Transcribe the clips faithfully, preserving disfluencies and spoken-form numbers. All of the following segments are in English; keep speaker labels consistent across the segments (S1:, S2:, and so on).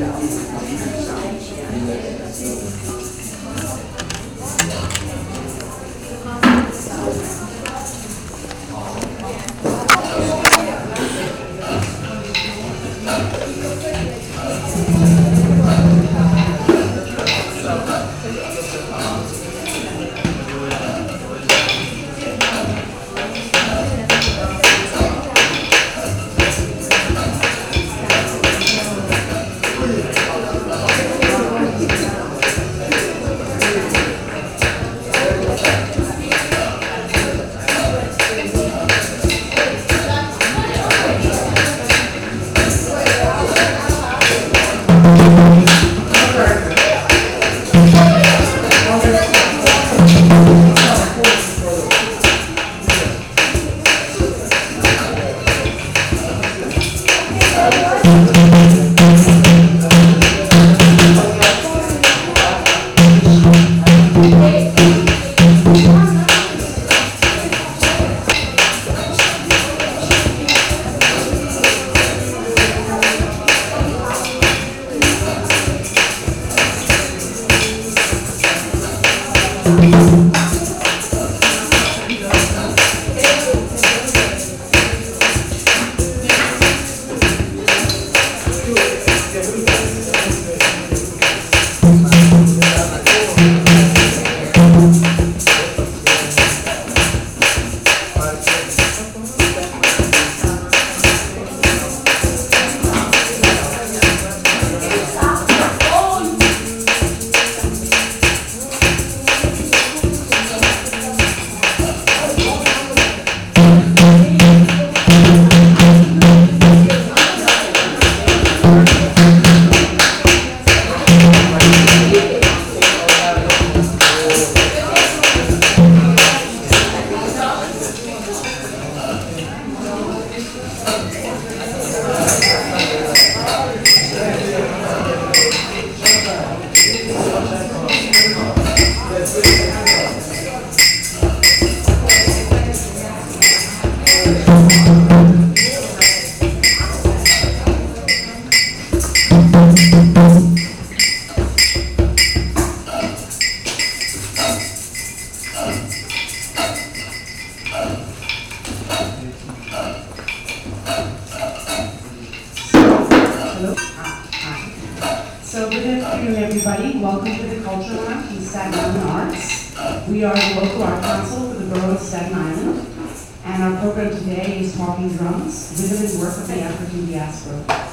S1: So good afternoon, everybody. Welcome to the Culture Lounge in Staten Island Arts. We are the local art council for the borough of Staten Island, and our program today is Talking Drums, Rhythm and Work of the African Diaspora.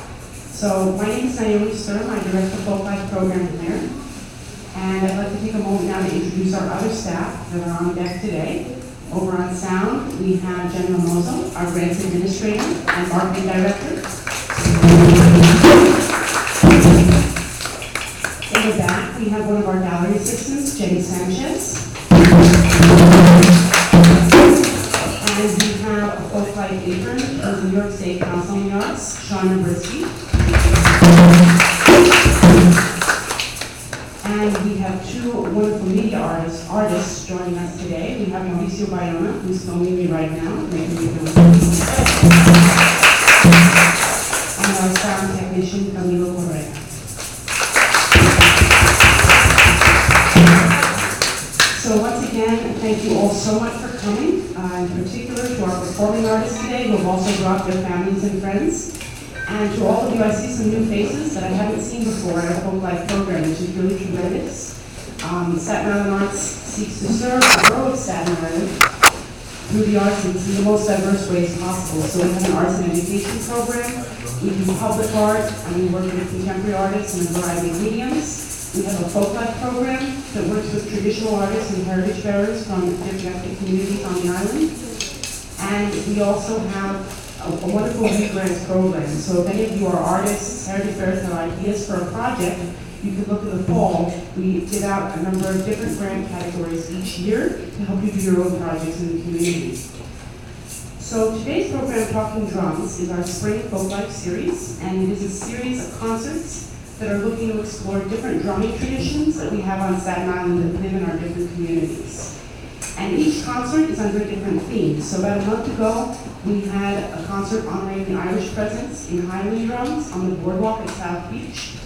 S1: So my name is Naomi Sturm. I direct the Folk Life program here, and I'd like to take a moment now to introduce our other staff that are on deck today. Over on sound, we have Jen Ramoso, our grants administrator and marketing director. In the back, we have one of our gallery assistants, Jenny Sanchez. And we have a folk life intern from the New York State Council on the Arts, Sean Nabrisky. And we have two wonderful media artists, artists joining us today. We have Mauricio Bayona, who's filming me right now, making me feel and our sound technician, Camilo Correa. So once again, thank you all so much for coming, uh, in particular to our performing artists today who have also brought their families and friends. And to all of you, I see some new faces that I haven't seen before at our Folk Life program, which is really tremendous. Um, Staten Island Arts seeks to serve the borough of Staten Island through the arts in the most diverse ways possible. So we have an arts and education program, we do public art, and we work with contemporary artists in a variety of mediums. We have a Folk Life program that works with traditional artists and heritage bearers from different ethnic communities on the island. And we also have a, a wonderful youth grants program. So if any of you are artists, heritage bearers, have ideas for a project, you can look at the fall. We give out a number of different grant categories each year to help you do your own projects in the community. So today's program, Talking Drums, is our Spring Folk Life series, and it is a series of concerts that are looking to explore different drumming traditions that we have on Staten Island that live in our different communities. And each concert is under a different theme. So about a month ago, we had a concert honoring the Irish presence in Highland drums on the boardwalk at South Beach.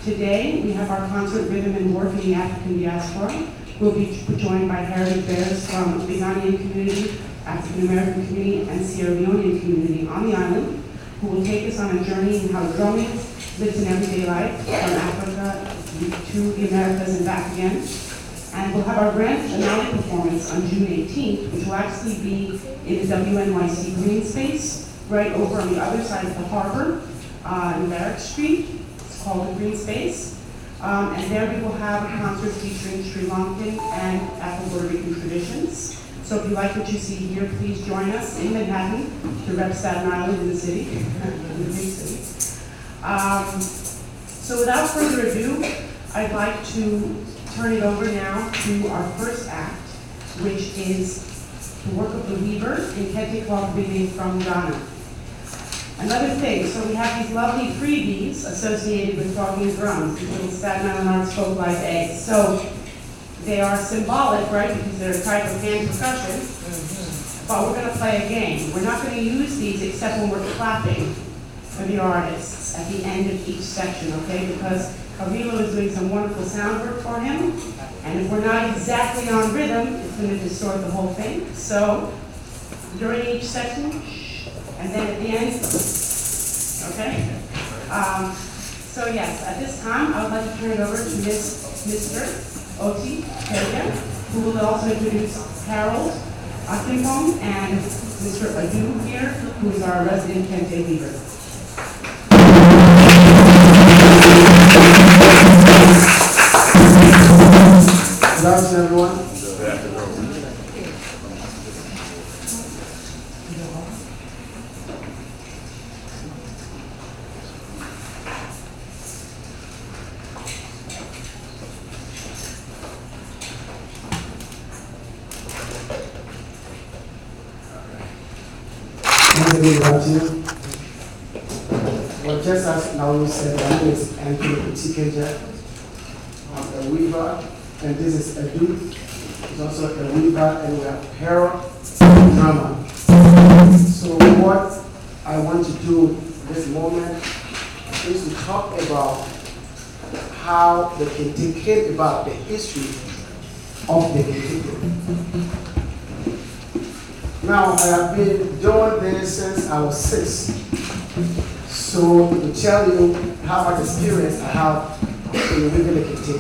S1: Today, we have our concert Rhythm and Work in the African Diaspora. We'll be joined by heritage bearers from the Ghanaian community, African American community, and Sierra Leonean community on the island, who will take us on a journey in how drumming lives in everyday life from Africa to the Americas and back again. And we'll have our grand finale performance on June eighteenth, which will actually be in the W N Y C green space, right over on the other side of the harbor, uh, in Barrack Street. It's called the Green Space. Um, and there we will have a concert featuring Sri Lankan and Afro-Puerto Rican traditions. So if you like what you see here, please join us in Manhattan to rep Staten Island in the city, in the big city. Um, so without further ado, I'd like to turn it over now to our first act, which is the work of the Weaver in Kente Kwakubili from Ghana. Another thing, so we have these lovely freebies associated with talking drums, these little Staten Island Arts folk like eggs. So they are symbolic, right, because they're a type of hand percussion, mm-hmm. But we're going to play a game. We're not going to use these except when we're clapping for the artists at the end of each section, okay, because Carrillo is doing some wonderful sound work for him, and if we're not exactly on rhythm, it's going to distort the whole thing. So during each section, and then at the end, okay? Um, so yes, at this time, I would like to turn it over to Miss, Mister Oti Kenya, who will also introduce Harold Akimpong and Mister Adu here, who is our resident Kente Weaver.
S2: Good afternoon, everyone. Good afternoon. Well, just as Naomi said, my name is Anthony Utikeja. I'm a weaver, and this is a dude. He's also a weaver, and we have Harold drummer. So what I want to do this moment is to talk about how the Kente came about, the history of the Kente. Now, I have been doing this since I was six. So to tell you how much experience I have in weaving the Kente.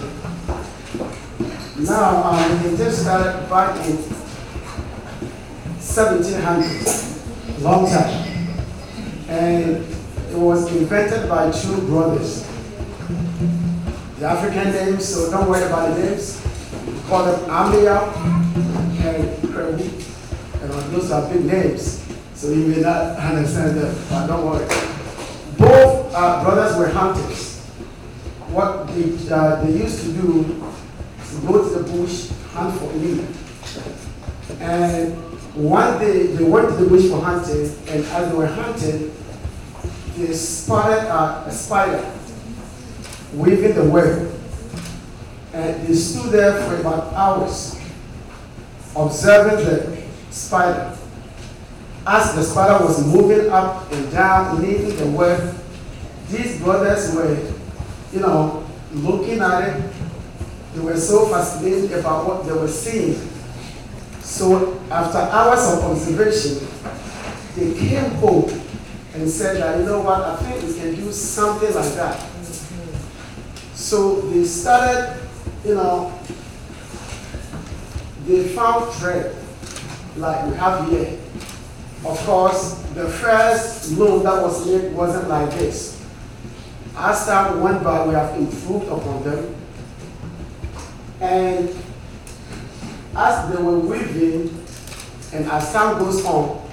S2: Now, um, the Kente started back in seventeen hundred, long time. And it was invented by two brothers. The African names, so don't worry about the names. We call them Amia and Krewu. And those are big names, so you may not understand them, but don't worry. Both uh, brothers were hunters. What they, uh, they used to do is go to the bush, hunt for meat. And one day they went to the bush for hunting, and as they were hunting, they spotted uh, a spider weaving the web. And they stood there for about hours, observing the spider. As the spider was moving up and down, leaving the web, these brothers were, you know, looking at it. They were so fascinated about what they were seeing. So after hours of observation, they came home and said that, you know what, I think we can do something like that. So they started, you know, they found thread like we have here. Of course, the first loom that was made wasn't like this. As time went by, we have improved upon them. And as they were weaving, and as time goes on,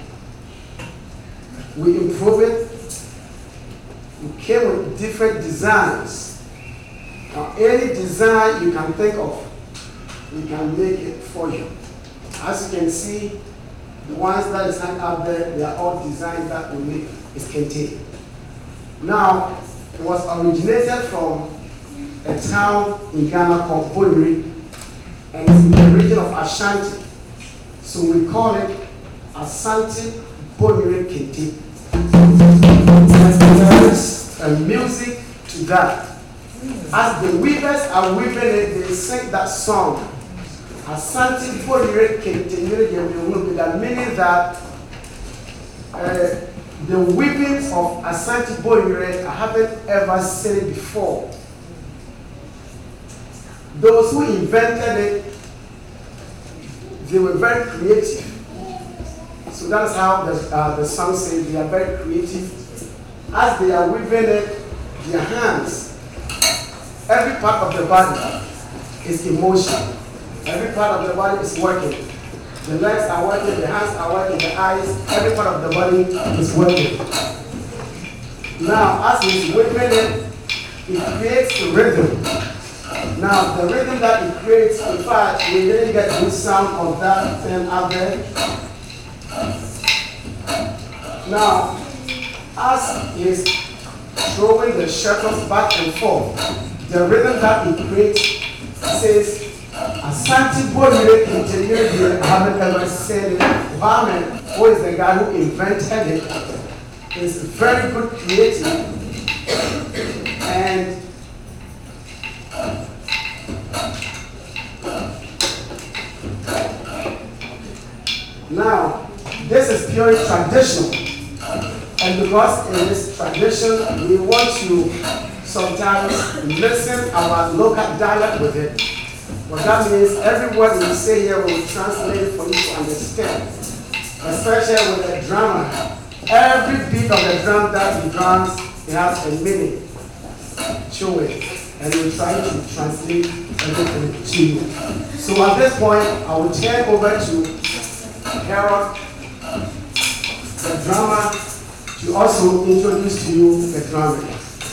S2: we improve it. We came with different designs. Now, any design you can think of, we can make it for you. As you can see, the ones that is hanging out there, they are all designs that we make is Kente. Now, it was originated from a town in Ghana called Boyri, and it's in the region of Ashanti. So we call it Asante Boyri Kente. And there is a music to that. As the weavers are weaving it, they sing that song. Asante Boyere Kentenyere Yewunubiga, meaning that uh, the weavings of Asante Boyere I haven't ever seen it before. Those who invented it, they were very creative. So that's how the, uh, the song says they are very creative. As they are weaving it, their hands, every part of the body is in motion. Every part of the body is working. The legs are working, the hands are working, the eyes, every part of the body is working. Now, as he's weaving it, it creates a rhythm. Now, the rhythm that it creates, in fact, we didn't get good sound of that thing out there. Now, as he's throwing the shuttles back and forth, the rhythm that it creates says, Asante Boyere Kentenyere, I haven't ever said it. Muhammad, who is the guy who invented it, is very good creative. And now, this is purely traditional. And because in this tradition, we want to sometimes listen our local dialect with it. What that means, every word we say here will translate it for you to understand. Especially with the drummer. Every beat of the drum that he drums, it has a meaning to it. And we're trying to translate everything to you. So at this point, I will turn over to Harold, the drummer, to also introduce to you the drummer.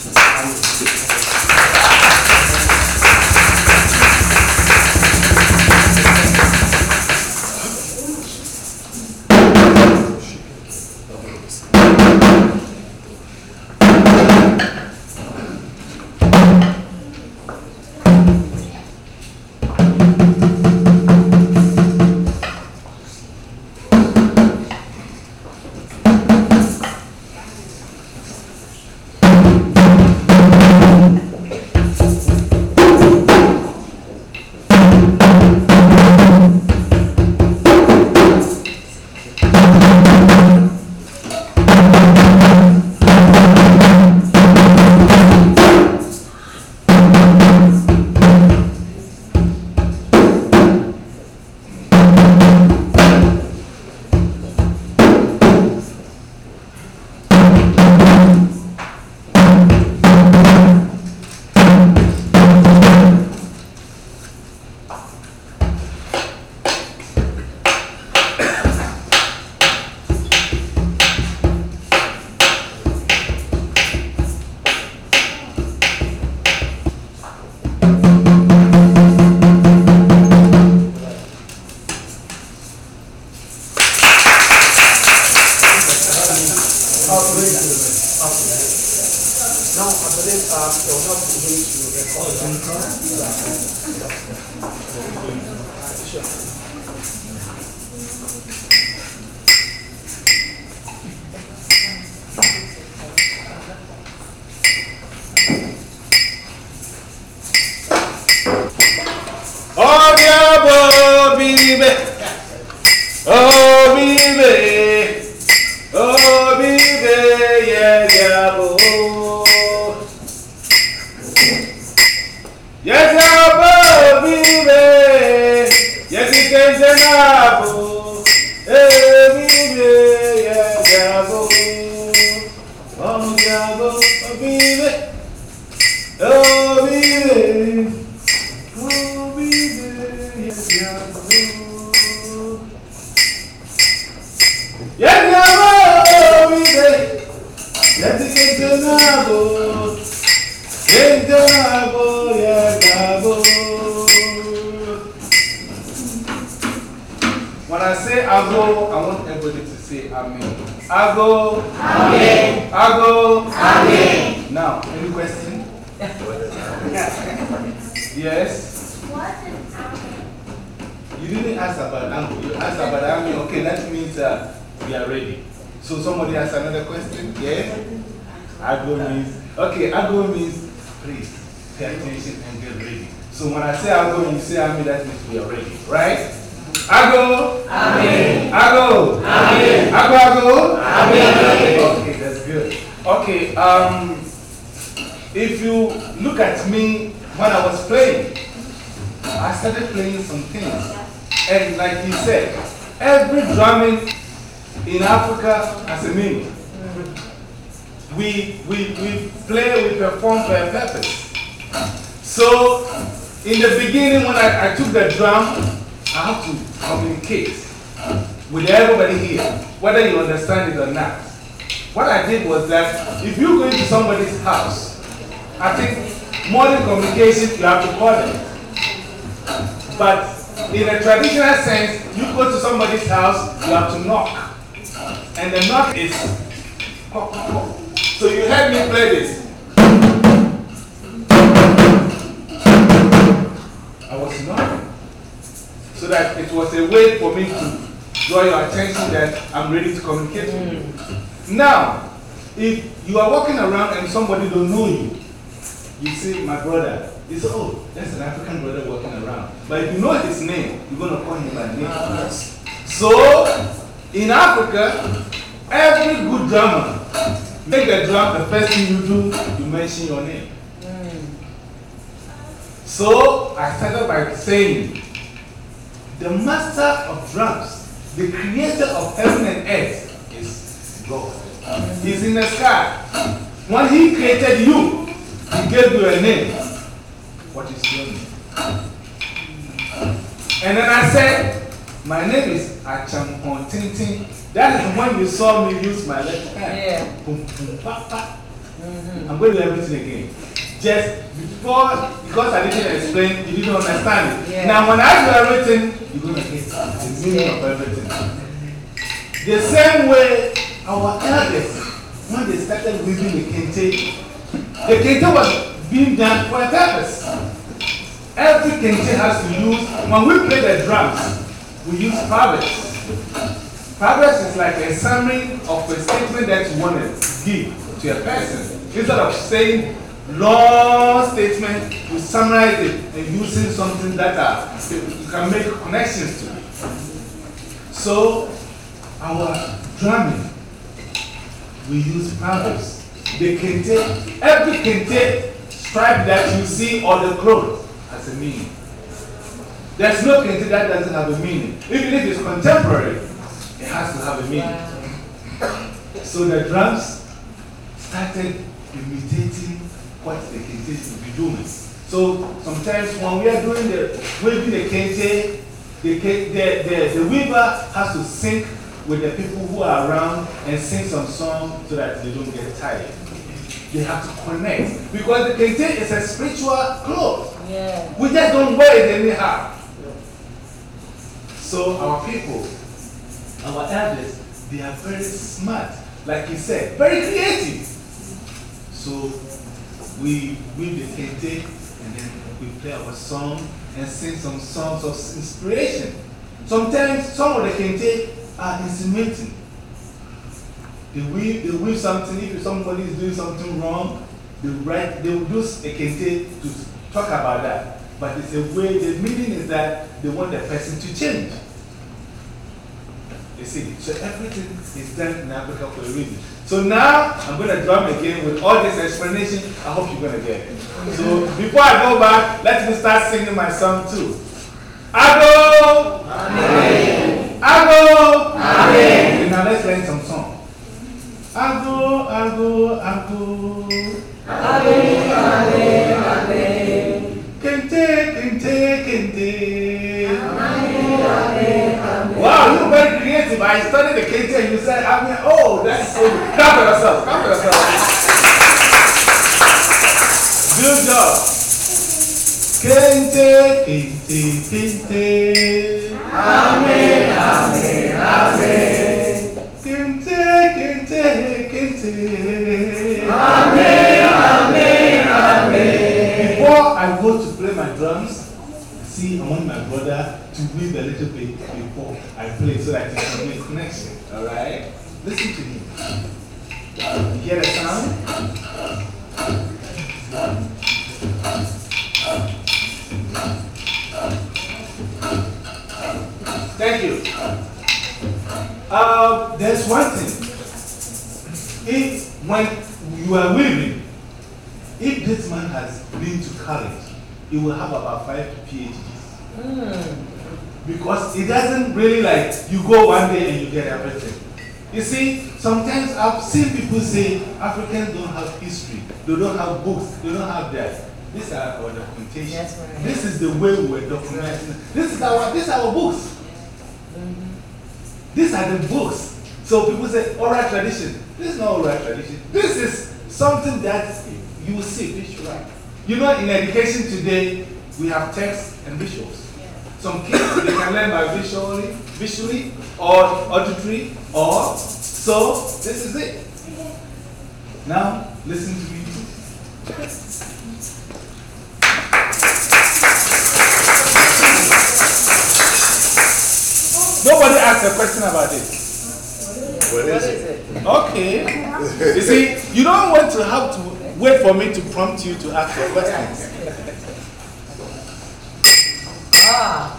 S3: When I say Ago, I want everybody to say Amen. Ago. Amen. Ago. Amen. Now, any question? Yes?
S4: What is Amen?
S3: You didn't ask about Amen. You asked about Amen. Okay, that means uh, we are ready. So somebody has another question? Yes? Ago means, okay, Ago means please. pay attention and get ready. So when I say I'll go and you say Amen, that means we are ready, right? I go. Amen. I go. Amen. I go. I go. Amen. Okay, that's good. Okay. Um, if you look at me when I was playing, I started playing some things, and like he said, every drumming in Africa has a meaning. We we we play, we perform for a purpose. So in the beginning, when I, I took the drum, I have to communicate with everybody here, whether you understand it or not. What I did was that if you go into somebody's house, I think modern communication, you have to call them. But in a traditional sense, you go to somebody's house, you have to knock. And the knock is, so you heard me play this. I was knocking. So that it was a way for me to draw your attention that I'm ready to communicate with you. Now, if you are walking around and somebody don't know you, you say, my brother, you say, oh, that's an African brother walking around. But if you know his name, you're going to call him by name. Yes. So, in Africa, every good drummer, make the drum, the first thing you do, you mention your name. Mm. So, I started by saying, the master of drums, the creator of heaven and earth is God. Mm. He's in the sky. When he created you, he gave you a name. What is your name? And then I said, my name is Achampon Tintin. That is when you saw me use my left hand. Yeah. Boom, boom, pa, pa. Mm-hmm. I'm going to do everything again. Just before, because I didn't explain, you didn't understand it. Yeah. Now, when I do everything, you're going to get the meaning of everything. The same way our elders, when they started weaving the kente, the kente was being done for a purpose. Every kente has to use, when we play the drums, we use proverbs. Proverbs is like a summary of a statement that you want to give to a person. Instead of saying long statement, you summarize it and using something that are, you can make connections to. So, our drumming, we use proverbs. The kente, every kente stripe that you see or the cloth has a meaning. There's no kente that doesn't have a meaning. Even if it's contemporary, it has to have a meaning. So the drums started imitating what the kente would be doing. So sometimes when we are doing the waving the kente, the, the, the, the weaver has to sync with the people who are around and sing some song so that they don't get tired. They have to connect. Because the kente is a spiritual cloth. Yeah. We just don't wear it anyhow. So our people, our elders, they are very smart. Like he said, very creative. So we weave the kente and then we play our song and sing some songs of inspiration. Sometimes some of the kente are insinuating. They weave, they weave something. If somebody is doing something wrong, they write, they will do a kente to talk about that. But it's a way, the meaning is that they want the person to change. You see, so everything is done in Africa for a reason. So now, I'm going to drum again with all this explanation. I hope you're going to get it. So before I go back, let me start singing my song too. I go! Amen. I go! Amen. Okay, now let's learn some song. I go, I go, I go. Amen, amen, amen. Kente, kente, kente. Amen, amen, amen. Wow, you're very creative. I studied the kente and you said, amen. Oh, that's so good. Clap for yourself. Clap for yourself. Good job. Kente, kente, kente. Amen, amen, amen. Kente, kente, kente. Amen, amen, amen. Before I go to play my drums, see, I want my brother to weave a little bit before I play so that he can make connection. Alright? Listen to him. You hear the sound? Uh, there's one thing. If when you are weaving, if this man has been to college, he will have about five PhDs. Mm. Because it doesn't really like you go one day and you get everything. You see, sometimes I've seen people say Africans don't have history, they don't have books, they don't have that. These are our documentation. Yes, right. This is the way we were documenting. This is our, these are our books. Mm-hmm. These are the books. So people say oral tradition. This is not oral tradition. This is something that you will see visually. You know, in education today, we have text and visuals. Some kids, they can learn by visually, visually or auditory, or so this is it. Now, listen to me. Nobody asked a question about this.
S4: What is it?
S3: Okay. You see, you don't want to have to wait for me to prompt you to ask your questions.
S5: Ah.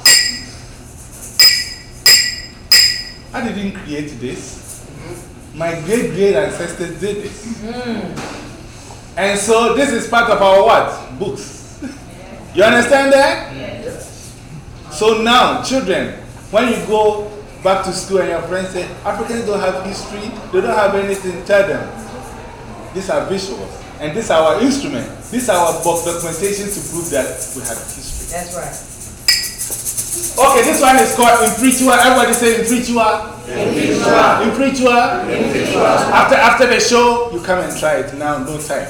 S3: I didn't create this. My great great ancestors did this. Mm. And so this is part of our what? Books. You understand that?
S5: Yes.
S3: So now, children, when you go back to school and your friends say, Africans don't have history, they don't have anything, tell them. These are visuals. And these are our instruments. These are our book documentation to prove that we have history.
S5: That's right.
S3: Okay, this one is called Impritua. Everybody say Impritua. Impritua. Impritua. Impritua. After, after the show, you come and try it now, no time.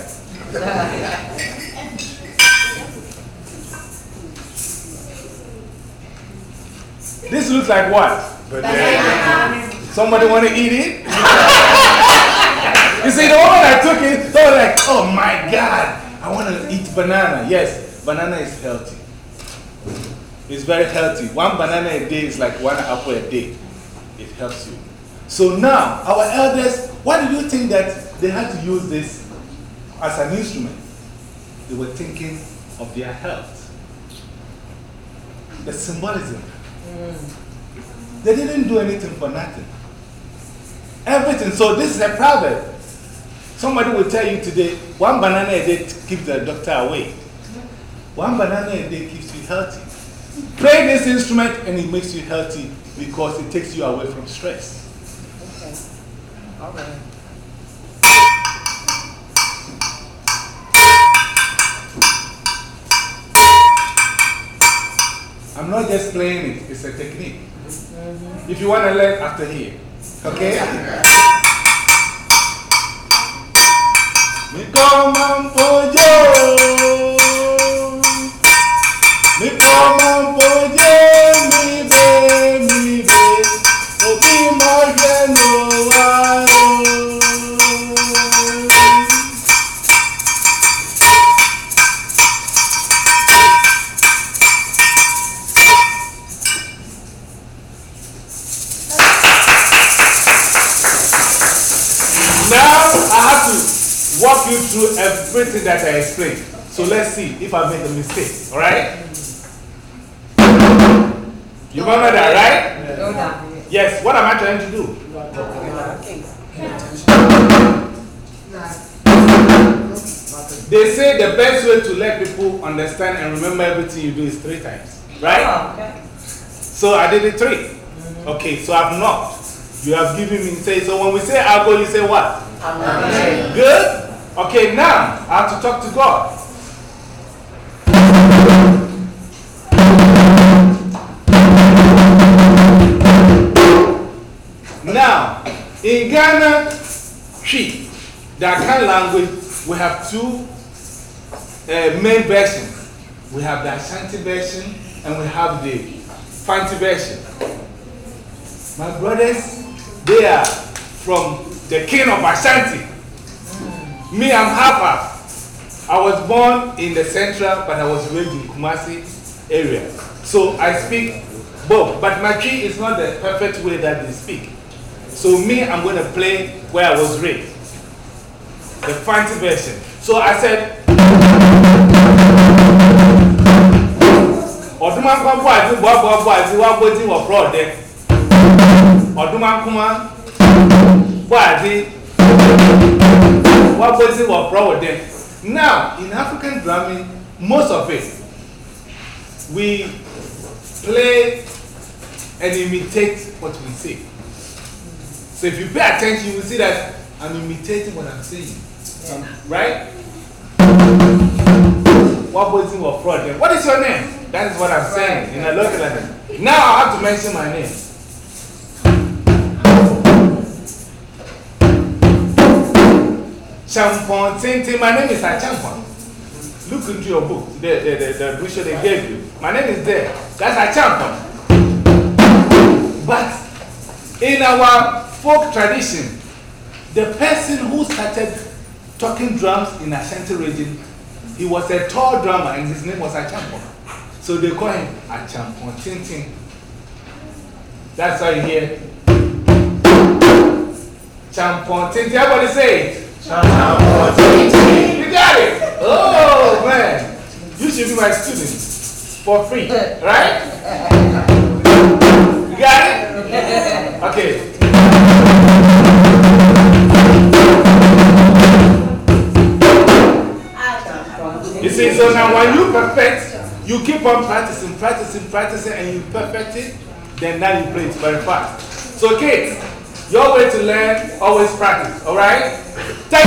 S3: This looks like what? Banana. Somebody want to eat it? You see, the moment I took it, they were like, oh my God, I want to eat banana. Yes, banana is healthy. It's very healthy. One banana a day is like one apple a day. It helps you. So now, our elders, why do you think that they had to use this as an instrument? They were thinking of their health. The symbolism. Mm. They didn't do anything for nothing. Everything. So this is a proverb. Somebody will tell you today, one banana a day keeps the doctor away. One banana a day keeps you healthy. Play this instrument and it makes you healthy because it takes you away from stress.
S5: Okay. All right.
S3: I'm not just playing it, it's a technique. Mm-hmm. If you want to learn after here, okay? Me come and pojo, me come and pojo, me be, me be, obi mageno wano. Now I have to walk you through everything that I explained. So let's see if I made a mistake. All right? You remember that, right? Yes. What am I trying to do? They say the best way to let people understand and remember everything you do is three times. Right?
S5: Oh, okay.
S3: So I did it three. Mm-hmm. Okay, so I've knocked. You have given me say. So when we say I'll go, you say what? Amen. Good? Okay, now I have to talk to God. Now, in Ghana, Twi, the Akan language, we have two uh, main versions. We have the Ashanti version and we have the Fanti version. My brothers, they are from the king of Ashanti. Mm. Me, I'm half. I was born in the central, but I was raised in Kumasi area. So I speak both. But my Twi is not the perfect way that they speak. So me, I'm going to play where I was raised. The Fanti version. So I said, Ottoman Papa, I do what I do, what I do, what I do, Odumakuma, what is it? What was it was wrong with them? Now, in African drumming, most of it, we play and imitate what we say. So if you pay attention, you will see that I'm imitating what I'm saying. Um, right? What was it was fraud then? What is your name? That is what I'm saying. In a local language. Now I have to mention my name. Champon Tintin. My name is Achampon. Look into your book, the, the, the, the brochure they gave you. My name is there. That's Achampon. But in our folk tradition, the person who started talking drums in Ashanti region, he was a tall drummer and his name was Achampon. So they call him Achampon Tintin. That's why you hear Champon Tintin. Everybody say it. Champon Tintin. You got it? Oh man. You should be my student for free. Right? You got it? Okay. You see, so now when you perfect, you keep on practicing, practicing, practicing, and you perfect it, then now you play it very fast. So kids, your way to learn, always practice, alright? Take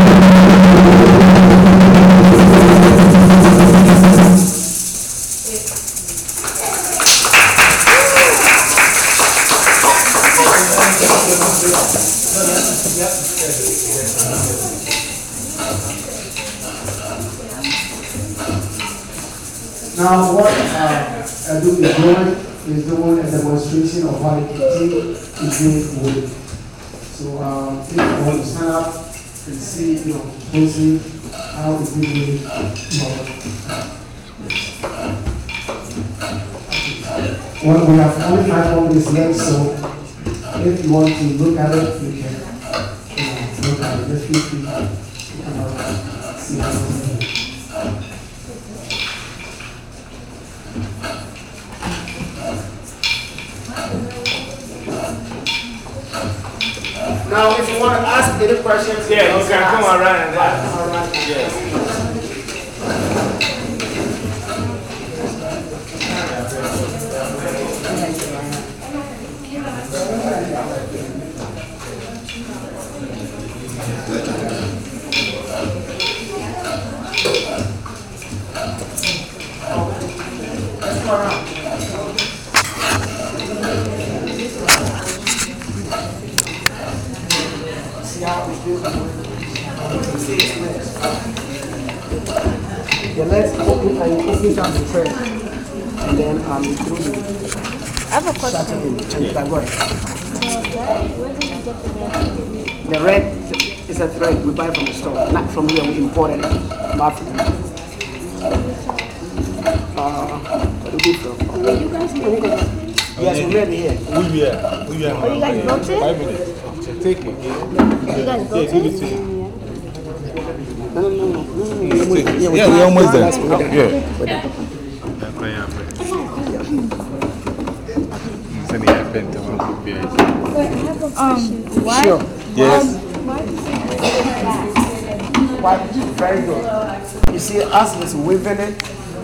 S2: Now, what uh, Edu is doing is doing a demonstration of how it is doing wood. So, um, if you want to stand up and see, you know, closely how it's doing well, we have only five more minutes left, so if you want to look at it, you can you know, look at it. Just feel free to come out and see how it's doing. Now, if you want to ask any questions,
S3: yeah, you can come around and ask.
S2: All right.
S3: Yeah.
S2: Let's go around. The legs open and open down the thread, and then um through the.
S6: I have a question.
S2: And you can go ahead.
S6: Where did you get the red?
S2: The red is a thread we buy from the store, not from here. We imported it from Africa. Uh, where do we from?
S6: Where you guys made it?
S2: Yes, we made it here.
S3: We are. We are.
S6: Oh, you guys built it?
S3: Five minutes. Take it.
S6: You guys built
S3: Yeah, give it
S6: it?
S3: to you.
S2: No, no, no, no. no, no.
S3: Yeah, we're almost there. Yeah.
S6: Um, why?
S2: Sure.
S3: Yes.
S2: Why? Very good. You see, as he's waving it,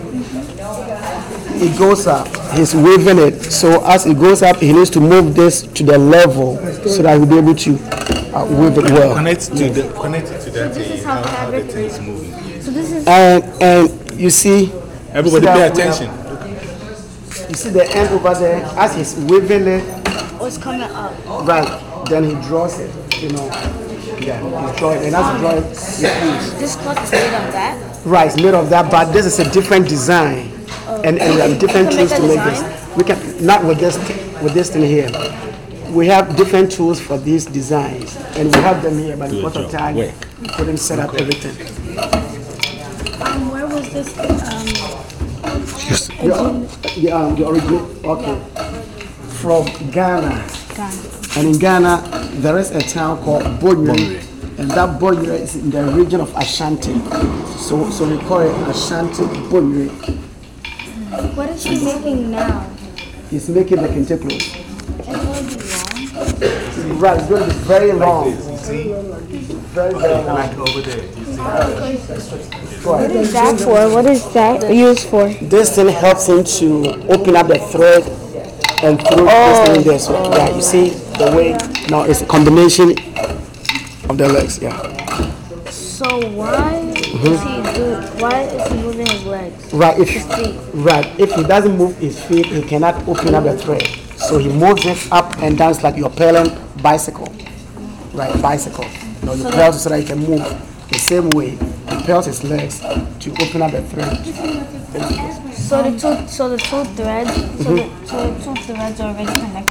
S2: it goes up. He's waving it. So as it goes up, he needs to move this to the level so that he'll be able to uh, wave it well.
S4: Connect to the connect it to that
S6: This is
S4: thing,
S6: how
S4: how, how the
S6: fabric
S4: thing is
S6: is.
S4: moving.
S6: So this is.
S2: And and you see,
S3: Everybody
S2: see
S3: pay
S2: that we
S3: attention.
S2: have- You see the end over there, as he's waving it,
S6: Oh, it's coming up.
S2: right, then he draws it, you know. Yeah, he's drawing, and as he draws it, he pulls.
S6: This cloth is made of that.
S2: Right, it's made of that, but this is a different design. And, and we have different
S6: You can
S2: tools
S6: make
S2: to
S6: a
S2: make
S6: design?
S2: this. We can, not with this, with this thing here. We have different tools for these designs, and we have them here, but because of time, we couldn't set up everything.
S6: Um, where was this? Um,
S2: The, the, um, the original, okay, from Ghana.
S6: Ghana.
S2: And in Ghana, there is a town called Bonyere, and that Bonyere is in the region of Ashanti. So, so we call it Ashanti Bonyere.
S6: What is he making now?
S2: He's making the kente clothes.
S6: It will be long.
S2: Right, it's going to be very long.
S3: You see?
S2: Very, very long.
S3: Like over there. You see?
S6: What is that for? What is that used for?
S2: This thing helps him to open up the thread and through this thing there. So, yeah, you see the way now it's a combination of the legs. Yeah.
S6: So why is he do? Why is he moving his legs?
S2: Right. If
S6: His feet.
S2: right, if he doesn't move his feet, he cannot open up the thread. So he moves it up and down like you're pedaling bicycle. Right, bicycle. You know, you pedal so that you can move the same way. He pedals his legs to open up the thread.
S6: So the two, so the two threads, so, the, so the two threads are already connected